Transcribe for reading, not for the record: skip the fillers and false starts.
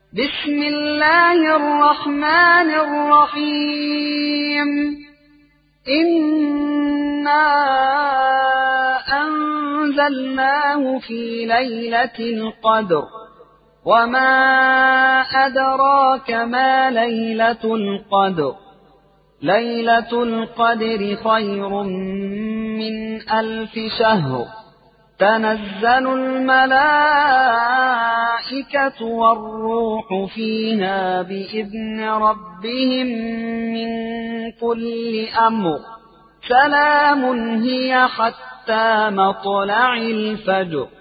بسم الله الرحمن الرحيم. إنا أنزلناه في ليلة القدر، وما أدراك ما ليلة القدر. ليلة القدر خير من 1000 شهر. تنزل الملائكة والروح فيها بإذن ربهم من كل أمر. سلام هي حتى مطلع الفجر.